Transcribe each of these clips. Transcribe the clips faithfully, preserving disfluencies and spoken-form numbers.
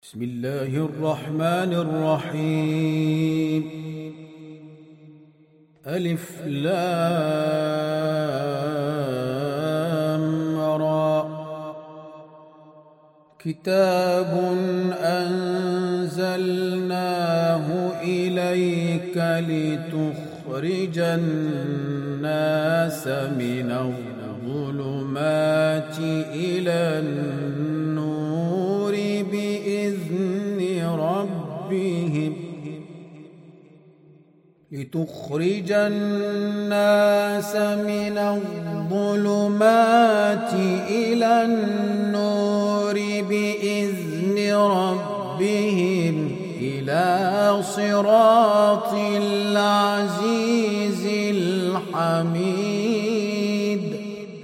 بسم الله الرحمن الرحيم. ألف لام را. كتاب أنزلناه إليك لتخرج الناس من الظلمات إلى النور بإذن ربهم لتخرج الناس من الظلمات إلى النور بإذن ربهم إلى صراط العزيز الحميد.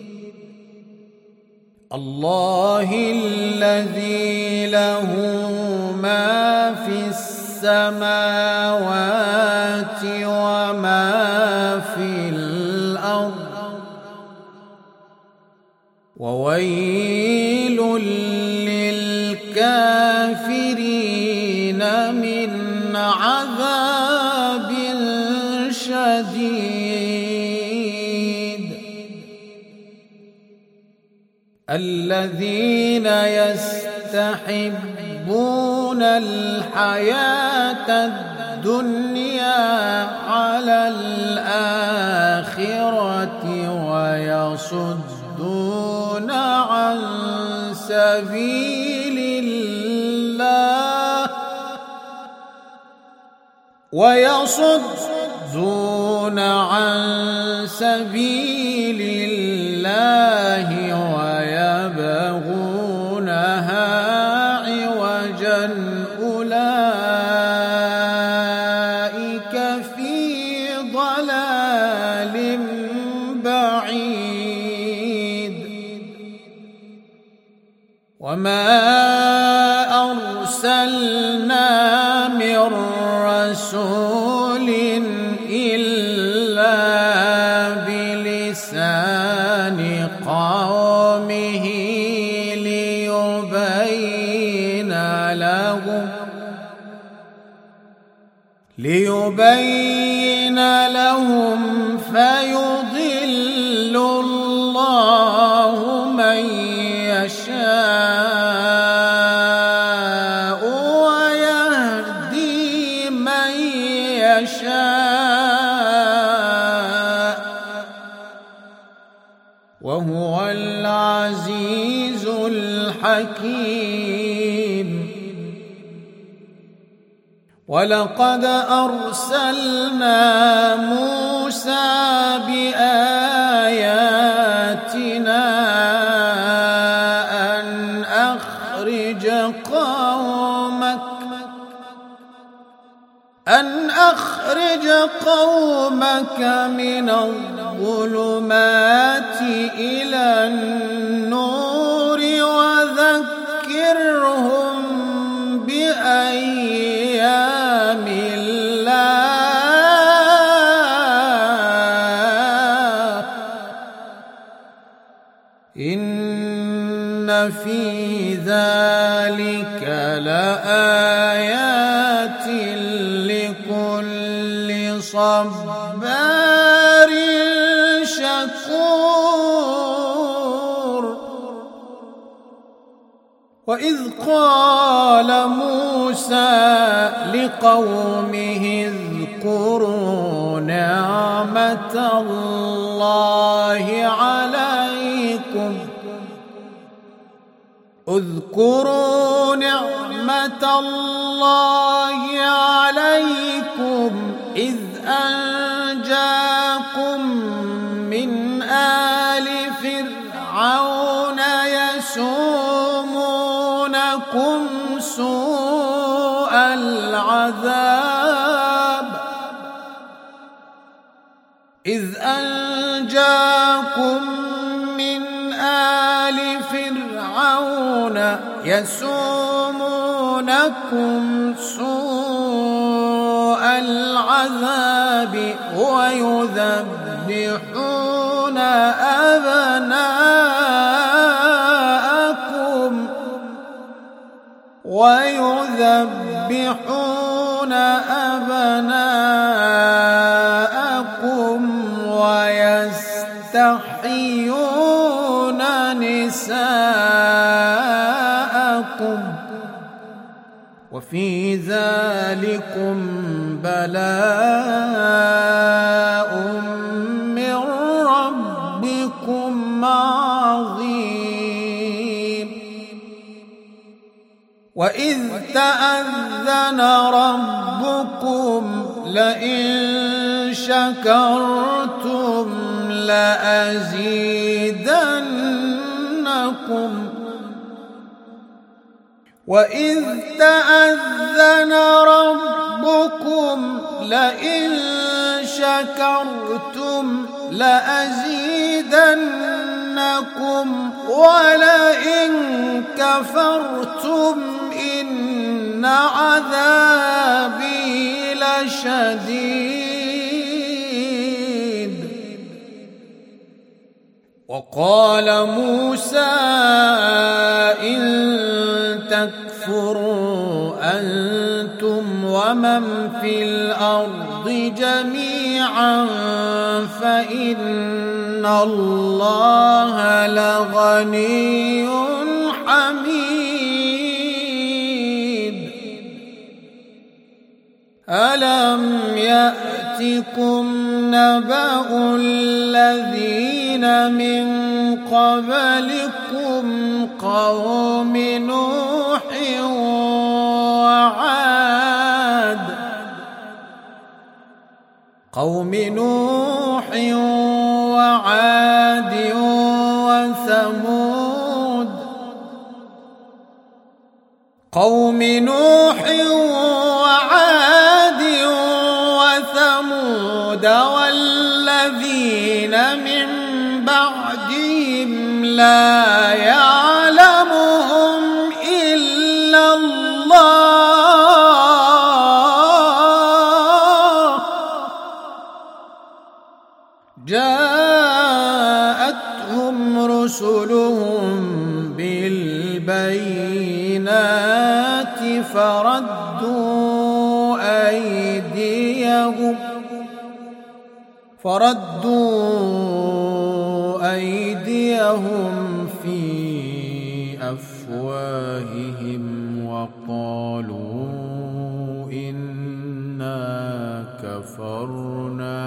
الله الذي له ما في السماوات وما في الأرض، وويل للكافرين من عذاب شديد. الذين يستحبون الحياة الدنيا على الآخرة ويصدون عن سبيل الله ويصدون عن سبيل الله ويبغونها عوجا أولئك في ضلال بعيد. وما أرسلنا من رسول إلا بلسان قومه ليبين لهم ليبين لهم فيضل الله من يشاء ويهدي من يشاء وهو العزيز الحكيم. ولقد أرسلنا موسى بآياتنا أن أخرج قومك أن أخرج قومك من الظلمات إلى النور وذكرهم بأيام الله إن في ذلك لآيات لكل صبار شكور. وإذ قال موسى لقومه اذكروا نعمة الله عليكم اذكروا نعمة الله عليكم إذ أنجاكم من آل فرعون يسومونكم سوء العذاب إذ أنجاكم من آل فرعون يسومونكم سوء العذاب ويذبحون أبناءكم ويذبحون أبناءكم ويستحيون نساءكم وفي ذلكم بلاء من ربكم عظيم. وإذ تأذن ربكم لئن شكرتم لأزيدنكم وإذ تأذن ربكم لئن شكرتم لأزيدنكم ولئن كفرتم إن عذابي لشديد. وقال موسى إن تكفروا أنتم ومن في الأرض جميعا فإن الله لغني حميد. ألم يأتكم نبأ الذين من قبلكم قوم نوح وعاد قوم نوح وعاد وثمود قوم نوح وعاد وثمود والذين من بعدهم لا يعلمهم إلا الله جاءتهم رسلهم بالبينات فردوا أيديهم فردوا أيديهم في أفواههم وقالوا إنا كفرنا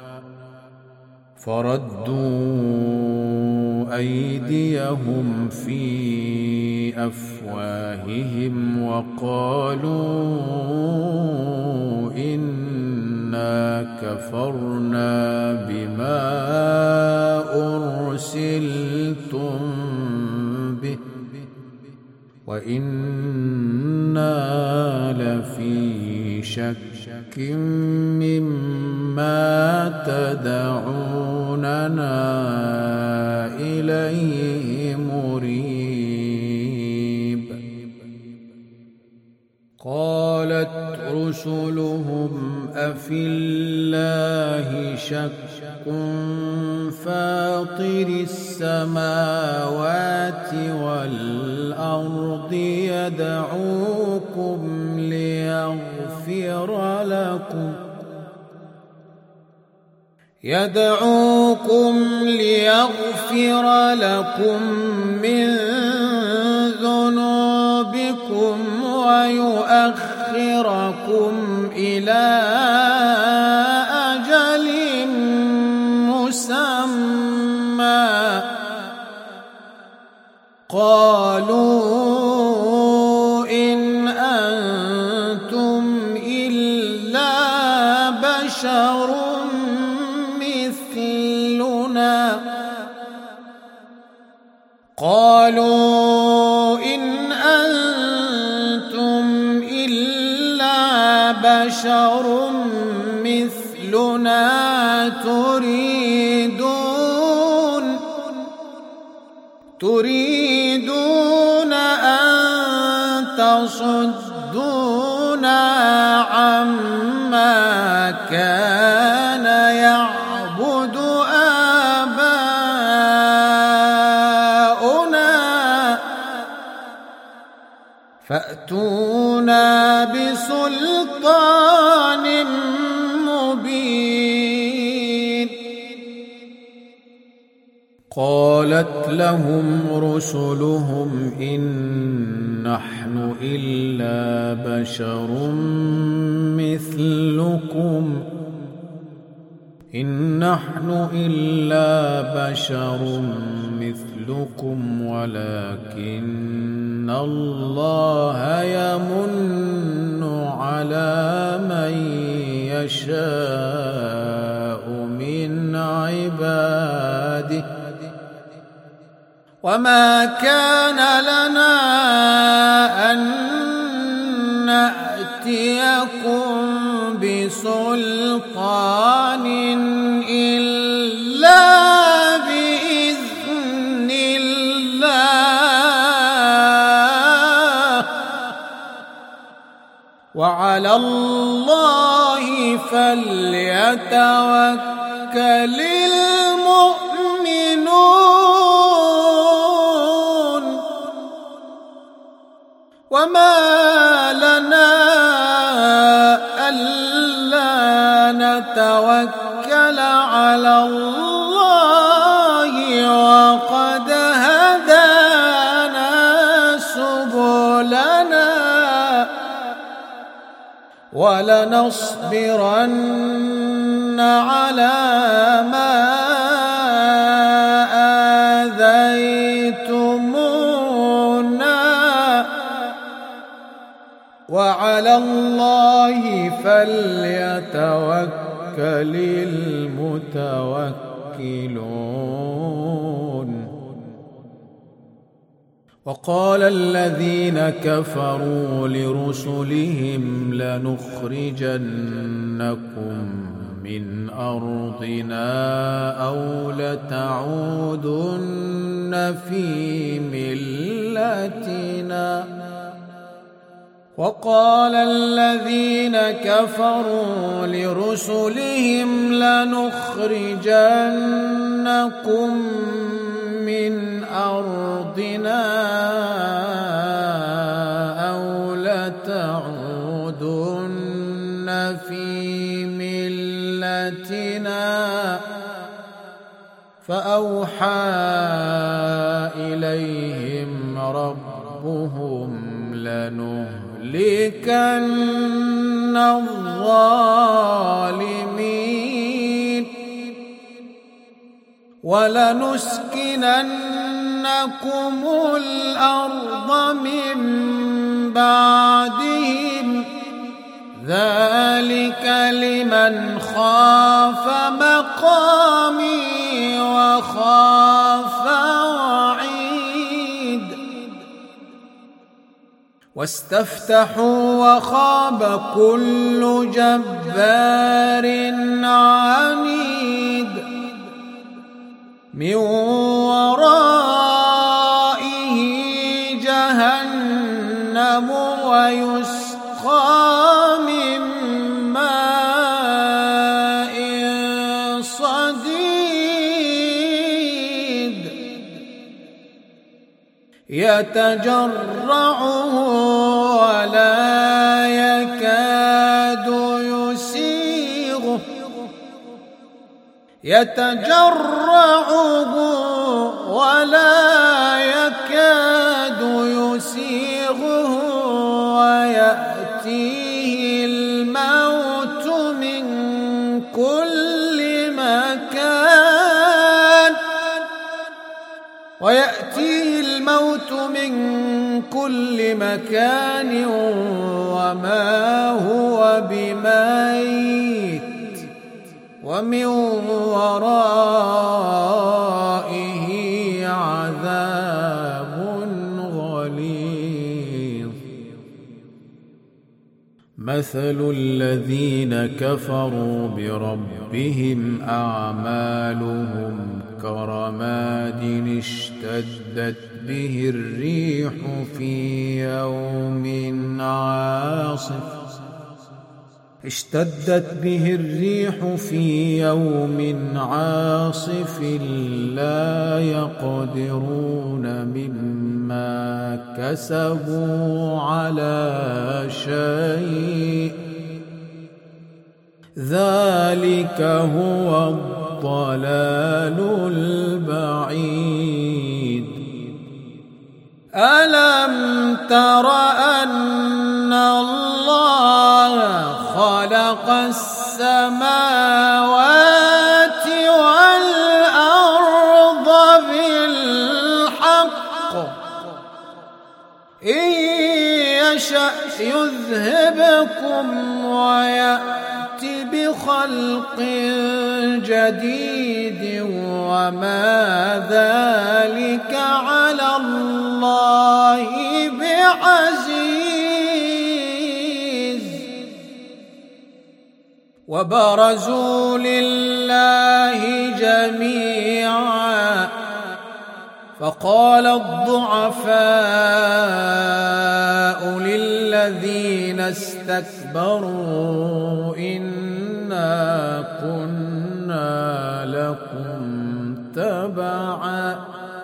فردوا أيديهم في أفواههم وقالوا إنا كفرنا بما أرسلتم به وإنا لفي شك مما تدعوننا إليه مريب. قالت رسلهم أفي الله شك فاطر السماوات والأرض يدعوكم ليغفر لكم يدعوكم ليغفر لكم من ذنوبكم ويؤخركم إلى أجل مسمى قالوا إن أنتم إلا بشر مثلنا قالوا إن أنتم إلا بشر مثلنا تريدون تريدون أن تصدونا عما كان يعبد آباؤنا فأتوا إلا بسلطان مبين. قالت لهم رسلهم إن نحن إلا بشر مثلكم إن نحن إلا بشر مثلكم ولكن الله يمن على من يشاء من عباده وما كان لنا أن نأتيكم بسلطان إلا بإذن الله وعلى الله فليتوكل المؤمنون. وما لنا ألا نتوكل على الله وقد هدانا سبلنا ولنصبرن على ما آذيتمونا وعلى الله فليتوكل المتوكلون. وقال الذين كفروا لرسلهم لنخرجنكم من أرضنا أو لتعودن في ملتنا وقال الذين كفروا لرسلهم لنخرجنكم من أرضنا أو لتعودن في ملتنا فأوحى إليهم ربهم لنهلكن الظالمين ولنسكننكم الأرض من بعدهم ذلك لمن خاف مقامي وخاف وعيد. واستفتحوا وخاب كل جبار عنيد من ورائه جهنم ويسقى من ماء صديد يتجرعه ولا يكاد يسيغه يتجرعه ولا يكاد يسيغه ويأتيه الموت من كل مكان ويأتيه الموت من كل مكان وما هو بميت ومن ورائه عذاب غليظ. مثل الذين كفروا بربهم أعمالهم كرماد اشتدت به الريح في يوم عاصف اشتدت به الريح في يوم عاصف لا يقدرون مما كسبوا على شيء ذلك هو الضلال البعيد. ألم تر أن الله خلق السماوات والأرض بالحق إن يشأ يذهبكم ويأتي بخلق جديد وما ذلك على الله بعزيز. وبرزوا لله جميعا فقال الضعفاء للذين استكبروا إنا كنا لكم تبعا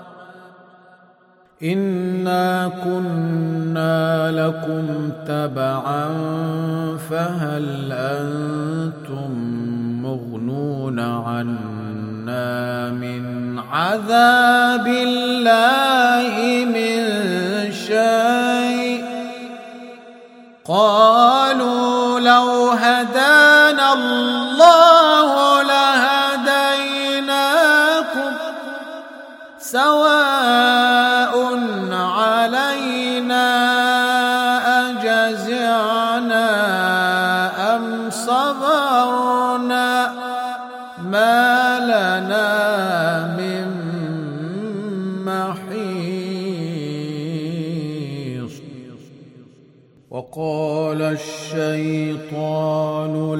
إنا كنا لكم تبعا فهل أنتم مغنون عنا من عذاب الله من شيء قالوا لو هدانا الله لهديناكم سواء علينا أجزعنا أم صبرنا ما لنا من محيص. وقال الشيطان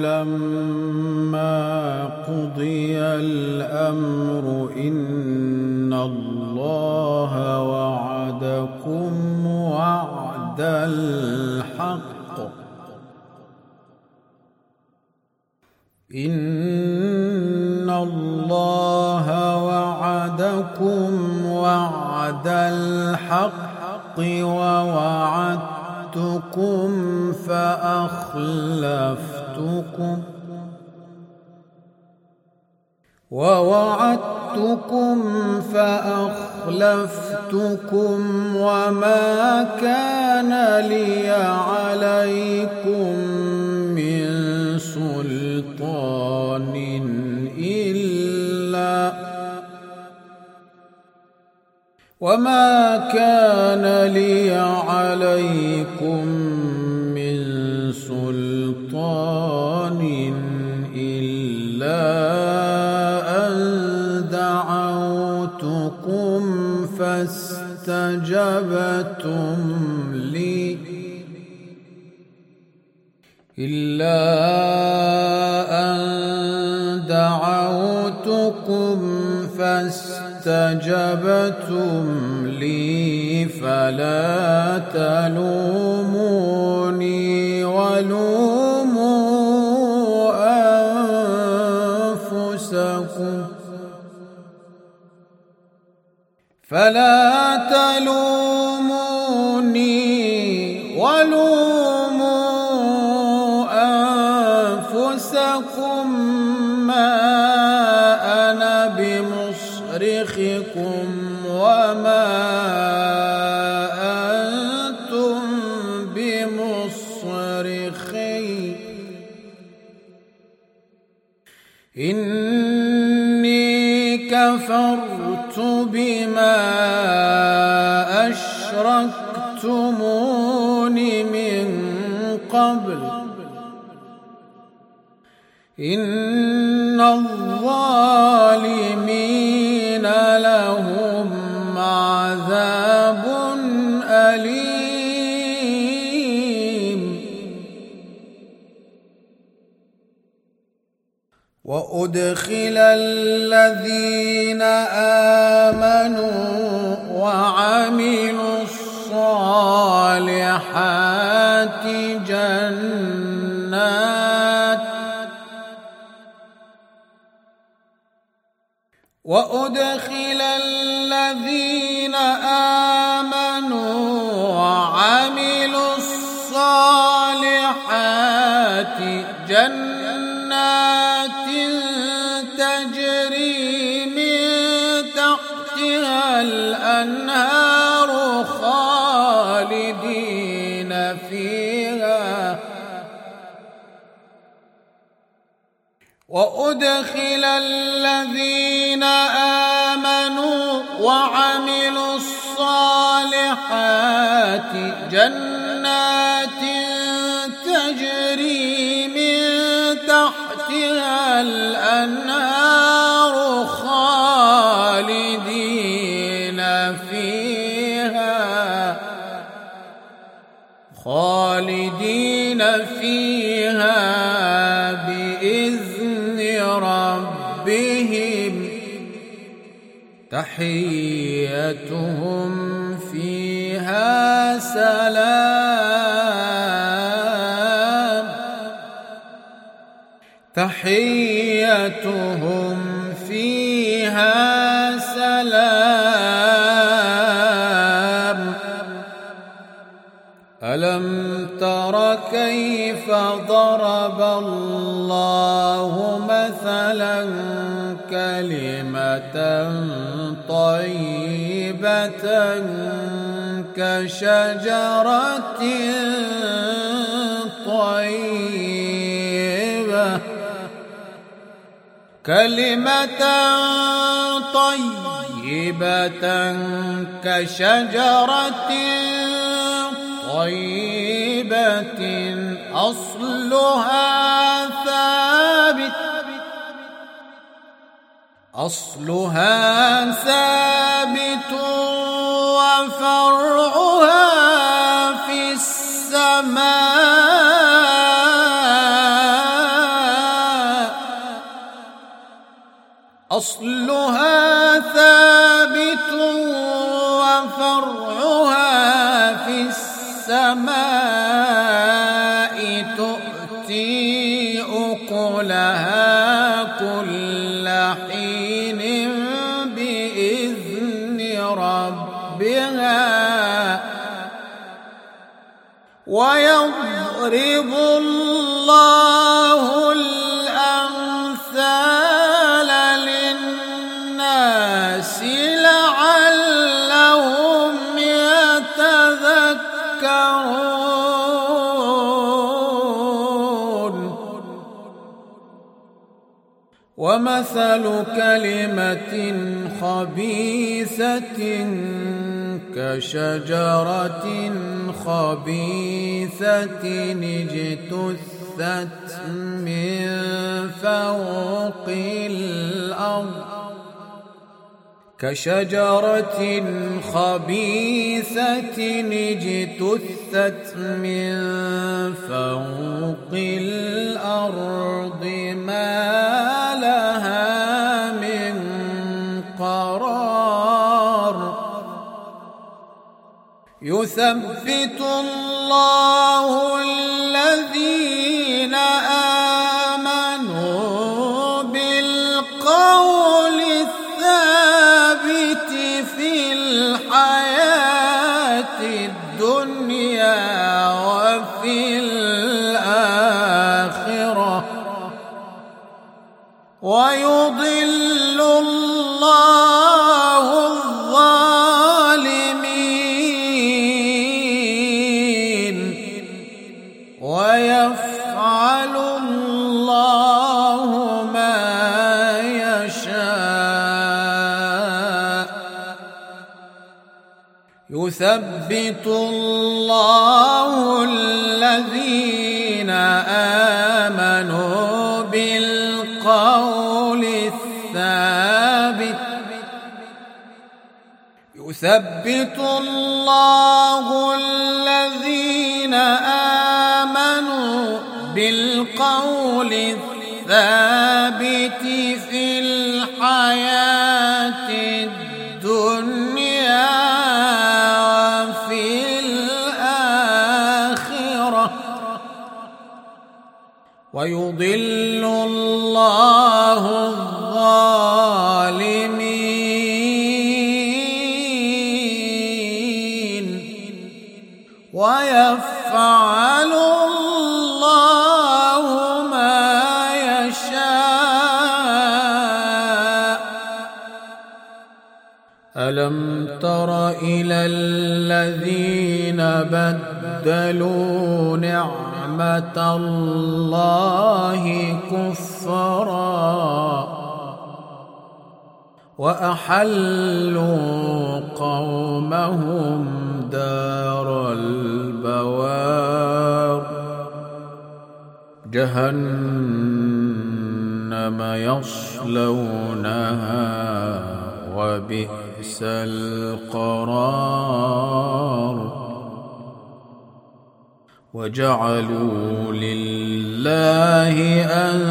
لما قضي الأمر إن الله وعدكم وعد الحق إن الله وعدكم وعد الحق ووعدتكم فأخلفتكم ووعدتكم فأخلفتكم وما كان لي عليكم من سلطان إلا وما كان لي عليكم من سلطان إلا أن دعوتكم فاستجبتم لي إلا أن دعوتكم فاستجبتم لي فلا تلوموني ولوموا أنفسكم فلا تلوموني ولوموا أنفسكم ما أنا بمصرخكم وما أنتم بمصرخي إني كفرت بما أشركتمون من قبل إن الظالمين لهم عذاب أليم. وأدخل الذين آمنوا وعملوا الصالحات جنات وأدخل الذين آمنوا وعملوا الصالحات جنات تجري من تحتها الأنهار خالدين فيها وأدخل الذين آمنوا وعملوا الصالحات جنات تجري من تحتها الأنهار خالدين فيها خالدين فيها بإذن ربهم تحيتهم فيها سلام تحيتهم فيها سلام ألم تر كيف ضرب الله مثلا كلمة طيبة كشجرة طيبة كلمة طيبة كشجرة طيبة أصلها ثابت أصلها ثابت وفرعها في السماء أصلها ثابت وفرعها في السماء تؤتي أكلها كل حين بإذن ربها ويضرب الله الأمثال للناس لعلهم يتذكرون ومثل كلمة خبيثة كشجرة خبيثة اجتثت من فوق الأرض كشجرة خبيثة اجتثت من فوق الأرض ما لها من قرار يثبت الله الذين آمنوا بالقول الثابت في الحياة الدنيا وفي الآخرة ويضل الله الظالمين ويفعل الله ما يشاء يثبت الله الذين آمنوا بالقول الثابت يثبت الله الذين آمنوا بالقول الثابت في الحياة الدنيا وفي الآخرة ويضل الله الظالمين ألم تر إلى الذين بدلوا نعمة الله كفرا وأحلوا قومهم دار البوار جهنم يصلونها وبئس القرار وجعلوا لله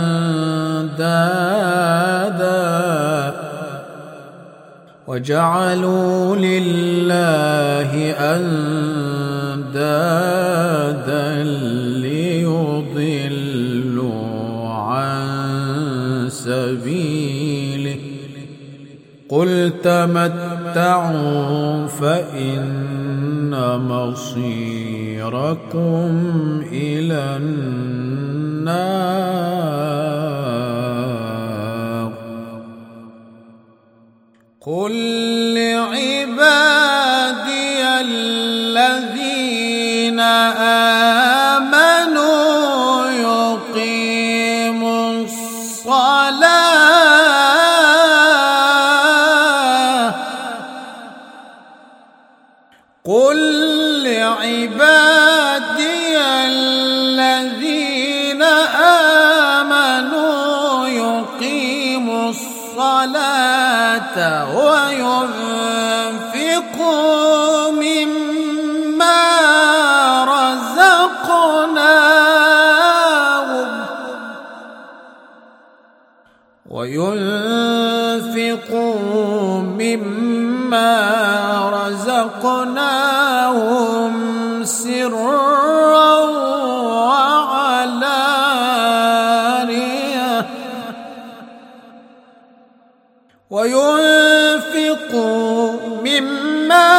أندادا وجعلوا لله أندادا ليضلوا عن سبيله قل تمتعوا فإن مصيركم إلى النار قل لعبادي الذين آمنوا يقيموا الصلاة قل لعبادي الذين آمنوا يقيموا الصلاة وينفقوا مما رزقناهم وينفقوا مما رزقناهم سرا وعلانية وينفقوا مما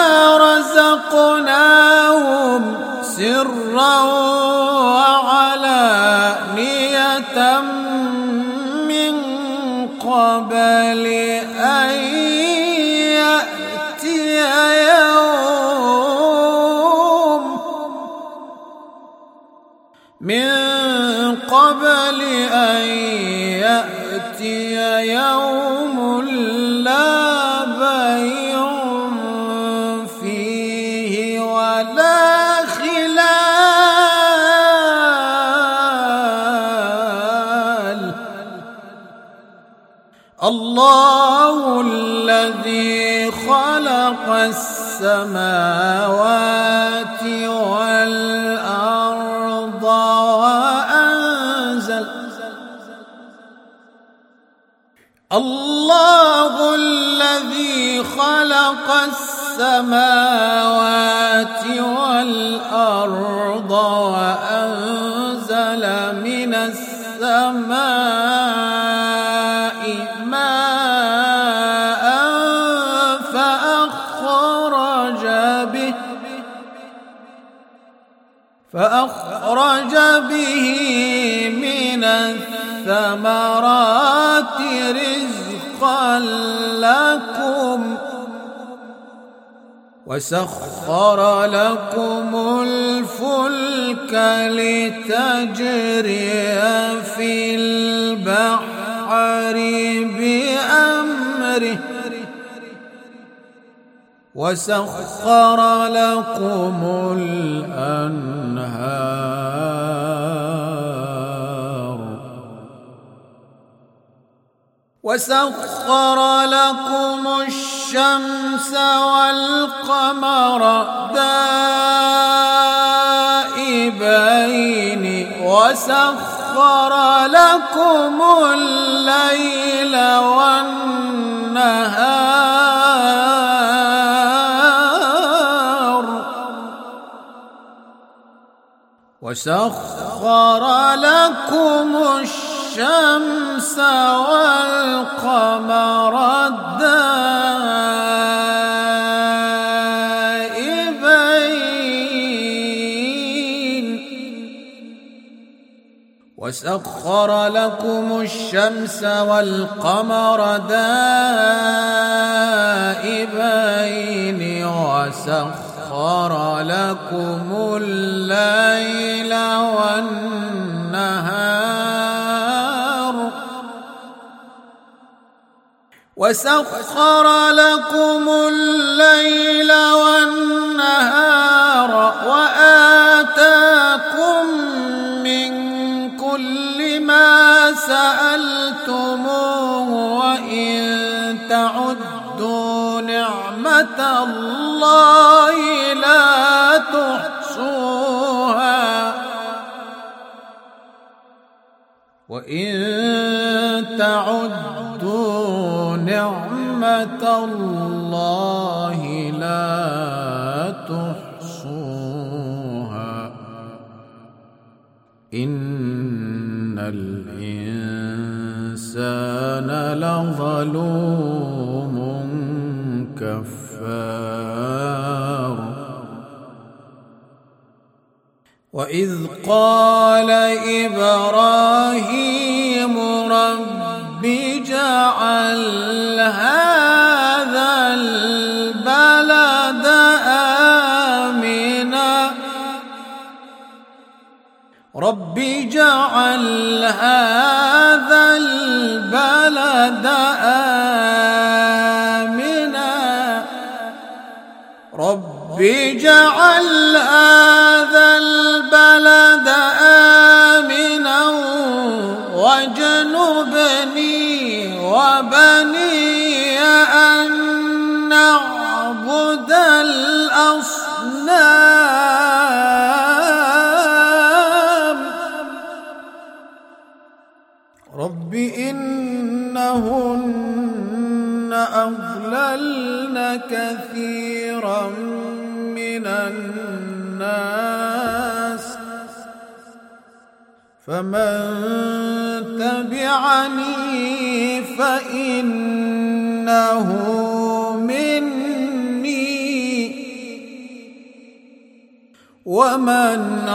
رزقناهم سرا وعلانية من قبل أن يأتي يوم من قبل أن يأتي يوم لا بيع فيه ولا خلال الله الذي خلق السماوات والأرض وأنزل الله الذي خلق السماوات والأرض وأنزل من السماء ماء فأخرج به فأخرج به من الثمرات رزقا لكم وسخر لكم الفلك لتجري في البحر بأمره وسخر لكم الأنهار وسخر لكم الشمس والقمر دائبين وسخر لكم الليل والنهار وسخر لكم الشمس والقمر دائبين وسخر لكم الشمس والقمر دائبين وسخر لكم الليل والنهار وسخر لكم الليل والنهار وآتاكم من كل ما سألتموه وإن تعدوا نعمة الله لا تحصوها وإن تعدوا نعمة الله لا تحصوها إن الإنسان لظلوم كفار وإذ قال إبراهيم رب اجعل هذا البلد آمنا رب اجعل هذا البلد آمنا رب اجعل هذا البلد آمنا واجنبني وبني أن نعبد الأصنام رب إنهن أضللن كثيرا من الناس فمن تبعني فإنه مني ومن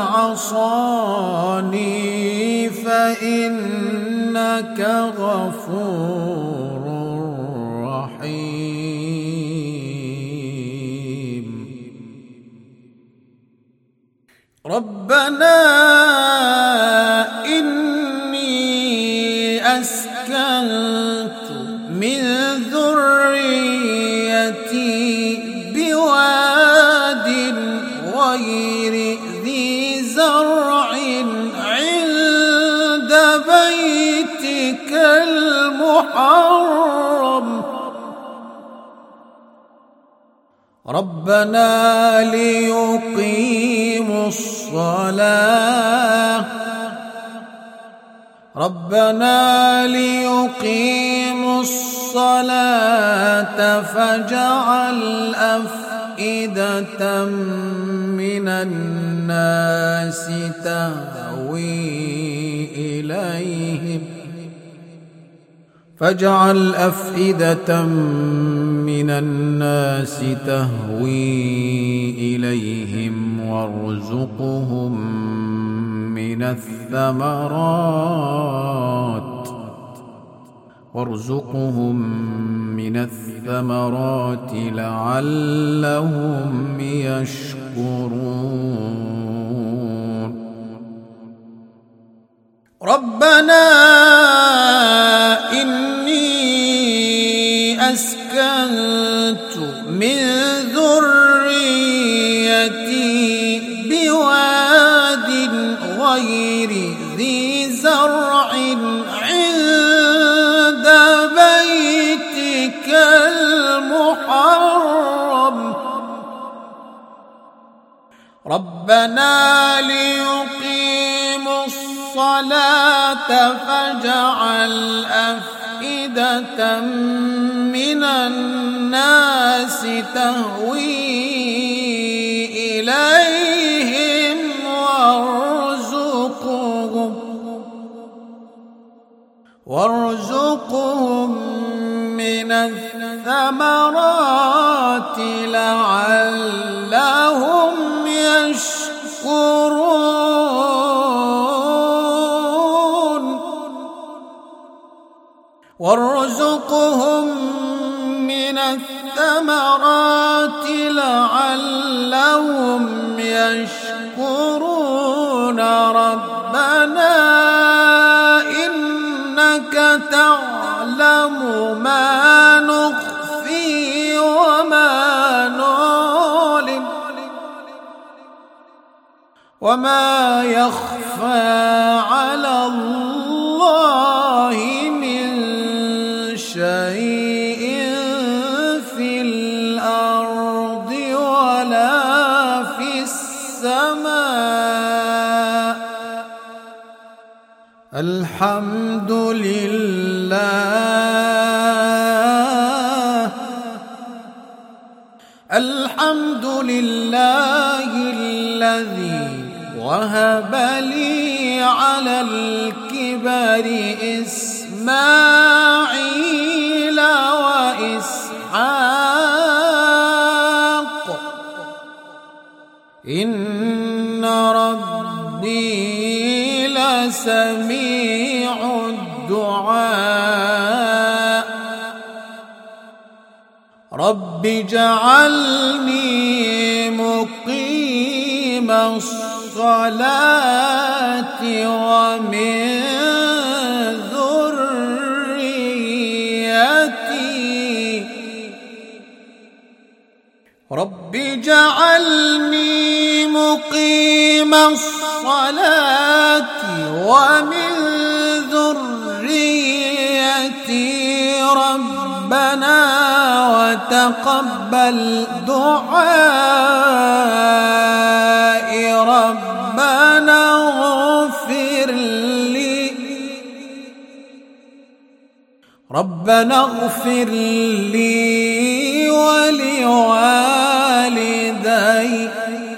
عصاني فإنك غفور رحيم ربنا إني أسكنت من ذريتي بواد غير ذي زرع عند بيتك المحرم ربنا ليقيموا الصلاة ربنا ليقيموا الصلاة فاجعل أفئدة من الناس تهوي إليهم فاجعل أفئدة من الناس تهوي إليهم وارزقهم من الثمرات وارزقهم من الثمرات لعلهم يشكرون ربنا إني أسكنت من ذريتي بواد غير ذي زرع عند بيتك المحرم ربنا ليقيموا الصلاة فاجعل أفئدة من الناس تهوي إليهم وارزقهم وارزقهم من الثمرات لعلهم يشكرون وارزقهم من الثمرات لعلهم يشكرون ربنا إنك تعلم ما نخفي وما نعلن وما يخفى على الله من شيء في الأرض ولا في السماء الحمد لله الحمد لله الذي وهب لي على الكبر إسماعيل وإسحاق إن ربي لسميع الدعاء رب اجعلني مقيم الصلاة ومن ذريتي رب اجعلني مقيم الصلاة ومن ذريتي ربنا وتقبل دعائي ربنا اغفر لي ربنا اغفر لي ولوالدي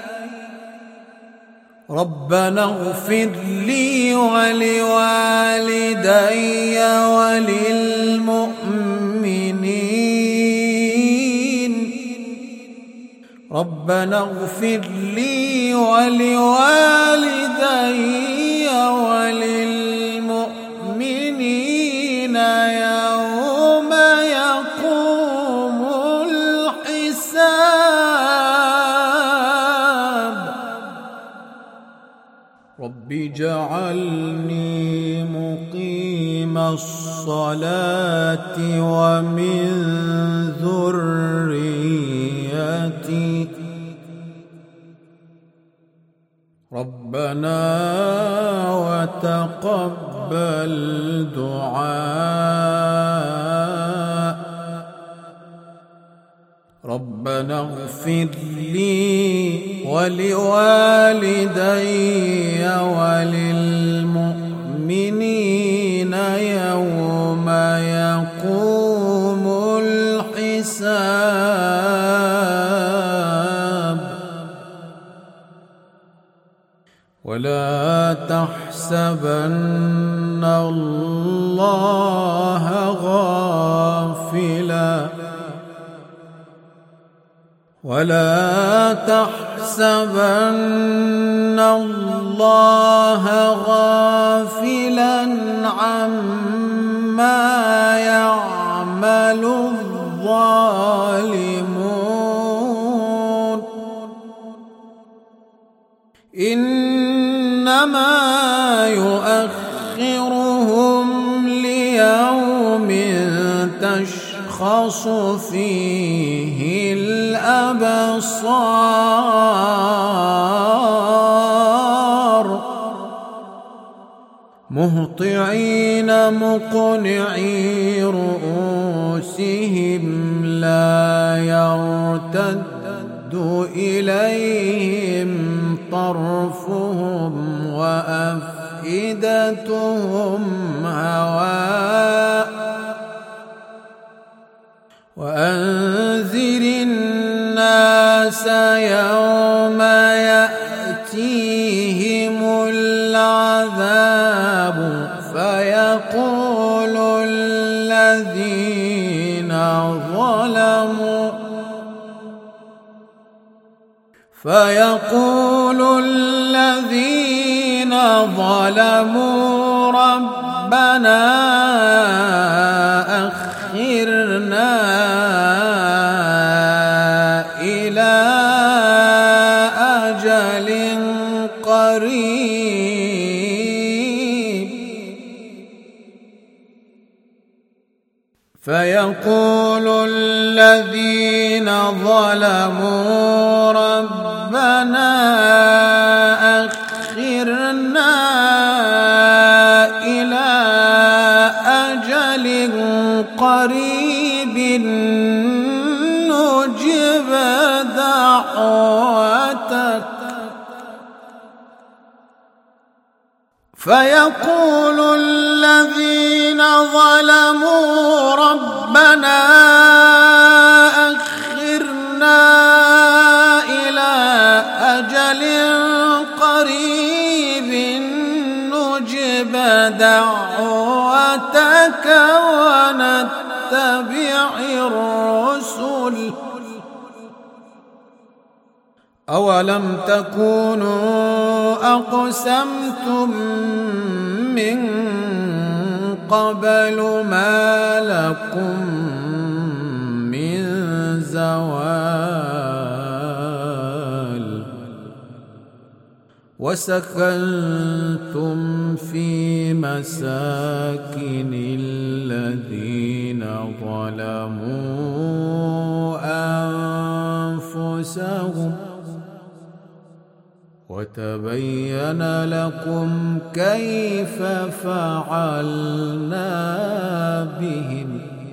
ربنا اغفر لي ولوالدي وللمؤمنين ربنا اغفر لي ولوالدي وللمؤمنين يوم يقوم الحساب رب اجعلني مقيم الصلاة ومن ذريتي ربنا وتقبل دعاء ربنا اغفر لي ولوالدي وللمؤمنين يوم يقوم الحساب ولا تحسبن الله غافلا ولا تحسبن الله غافلا عما يعمل الظالمون إنما يؤخرهم ليوم تشخص فيه الأبصار مهطعين مقنعي رؤوسهم لا يرتد إليهم طرفهم وأفئدتهم هواء وأنذر الناس يوم يأتيهم العذاب فيقول الذين ظلموا فيقول الذين ظلموا ربنا أخرنا إلى أجل قريب فيقول الذين ظلموا ربنا أخرنا إلى أجل قريب نجب دعوتك فيقول الذين ظلموا ربنا أخرنا إلى أجل قريب نجب دعوتك ونتبع الرسل أولم تكونوا أقسمتم من قبل ما لكم من زوال وسكنتم في مساكن الذين ظلموا أنفسهم وتبين لكم كيف فعلنا بهم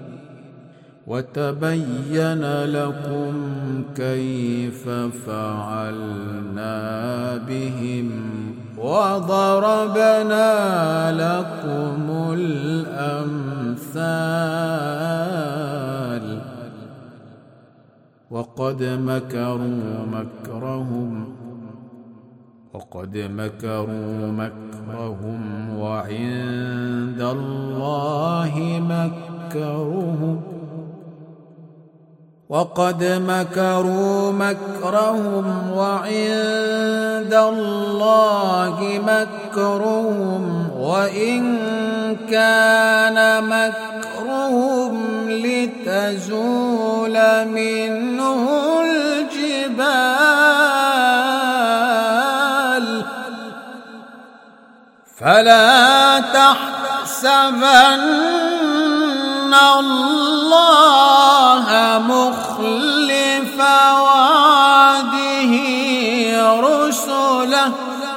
وتبين لكم كيف فعلنا بهم وضربنا لكم الأمثال وقد مكروا مكرهم وقد مكروا مكرهم وعند الله مكرهم وقد مكروا مكرهم وعند الله مكرهم وإن كان مكرهم لتزول منه الجبال فلا تحسبن الله مخلف وعده رسله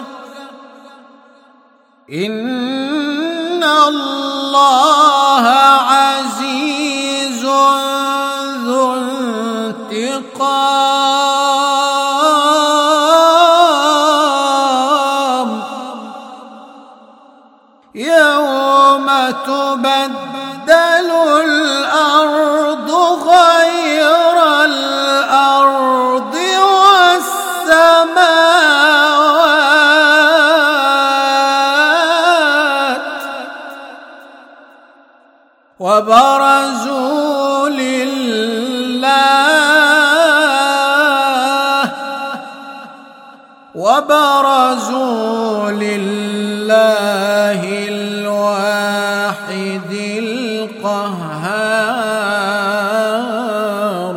إن الله عزيز ذو انتقام يوم تبدل الأرض غير الأرض والسماوات وبرزوا لله وبرزوا لله الواحد القهار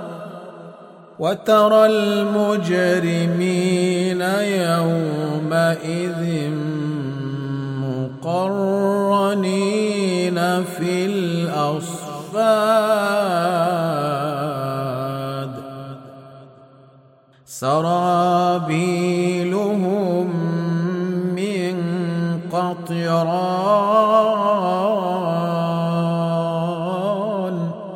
وترى المجرمين يومئذ مقرنين في الأصفاد سرابيلهم من قطران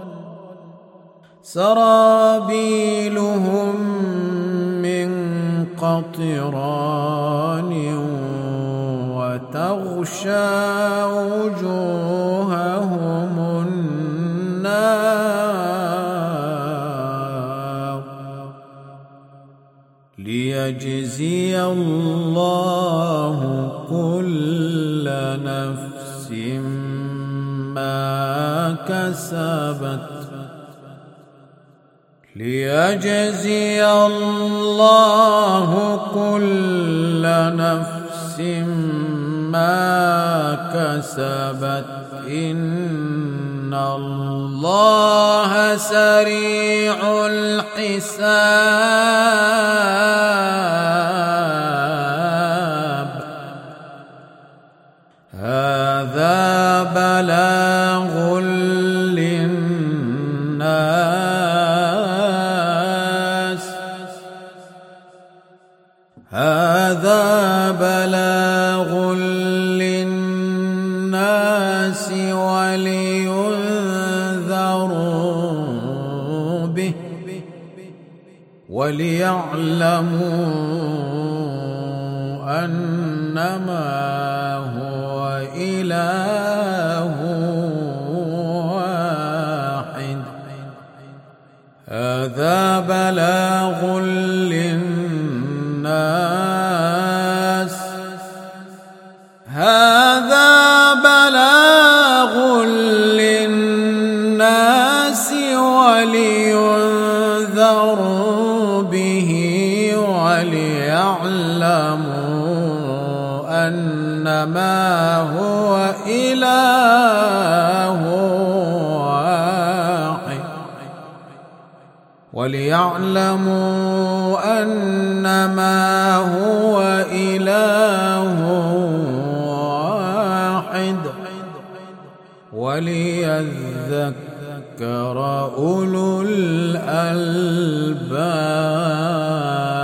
سرابيلهم من قطران وتغشى وجوههم النار ليجزي الله كل نفس ما كسبت ليجزي الله كل نفس ما كسبت إن الله سريع الحساب. هذا بلاغ للناس هذا بلاغ للناس ولينذروا به وليعلموا أنما هو إله واحد. هذا بلاغ للناس هذا بلاغ للناس ولينذروا به وليعلموا أنما هو إله واحد وليعلموا أنما هو إله واحد وليذكر أولو الألباب.